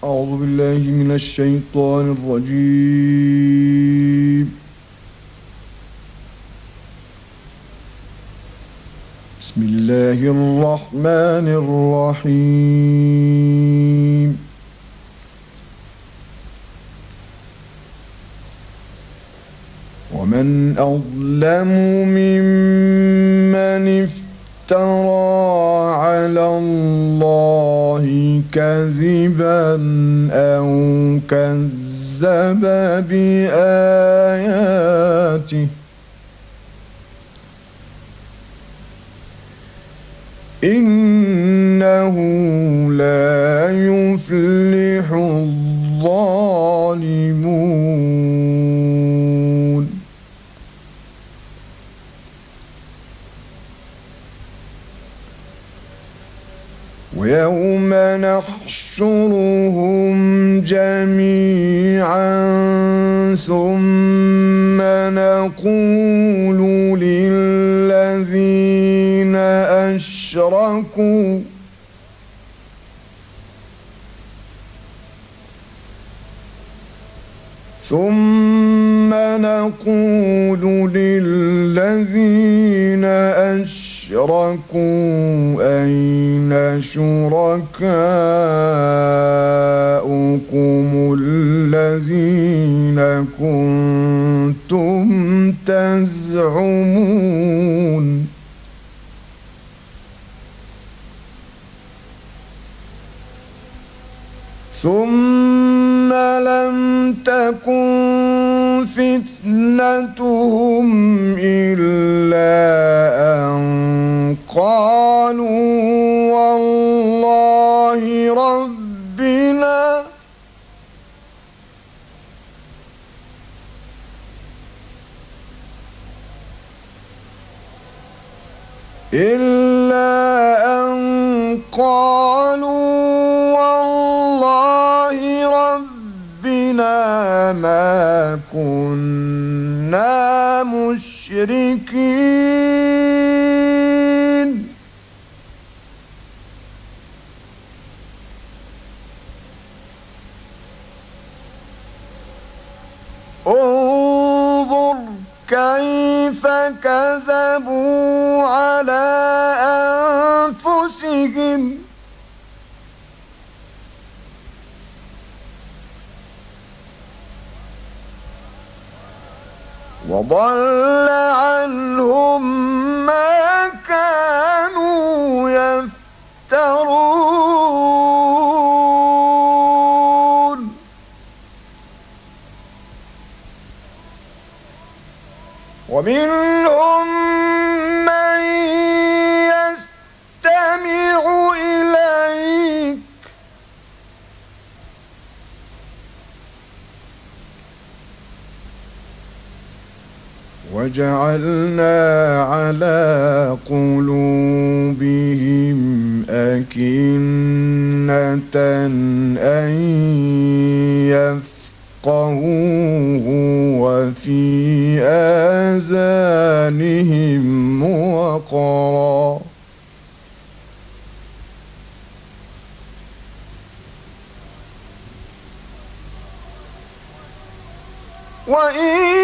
أعوذ بالله من الشيطان الرجيم. بسم الله الرحمن الرحيم. ومن أظلم ممن افترى على الله كذبا أو كذب بآياته إنه لا يفلح الظالمون. ويوم نحشرهم جميعا ثم نقول للذين أشركوا أين شركاؤكم الذين كنتم تزعمون ثم لم تكن فتنتهم إلا أن قالوا والله ربنا ما كنا مشركين. انظر كيف كذبوا على أنفسهم وضل عنهم ما كانوا يفترون. ومنهم من يستمع إليك وجعلنا على قلوبهم أكنة أن يفقهوه وفي آذانهم وقرا وإن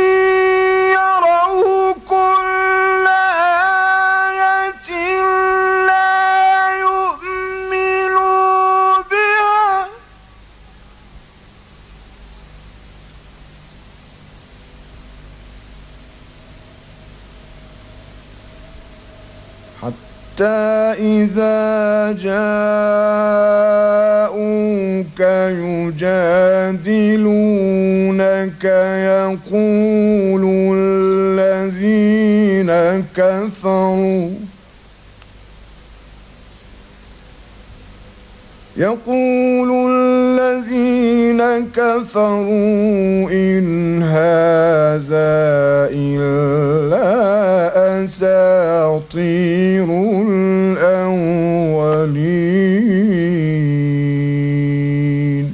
حتى إذا جاءوك يجادلونك يقول الذين كفروا إن هذا إلا أساطير الأولين.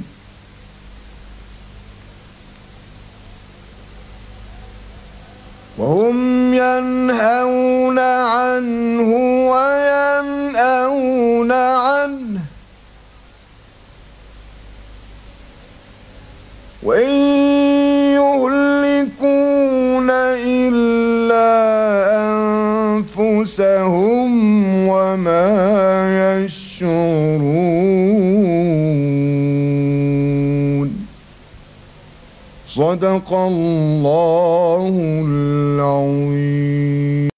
وهم ينهون عنه وينأون عنه وإن يهلكون إلا أنفسهم وما يشعرون. صدق الله العظيم.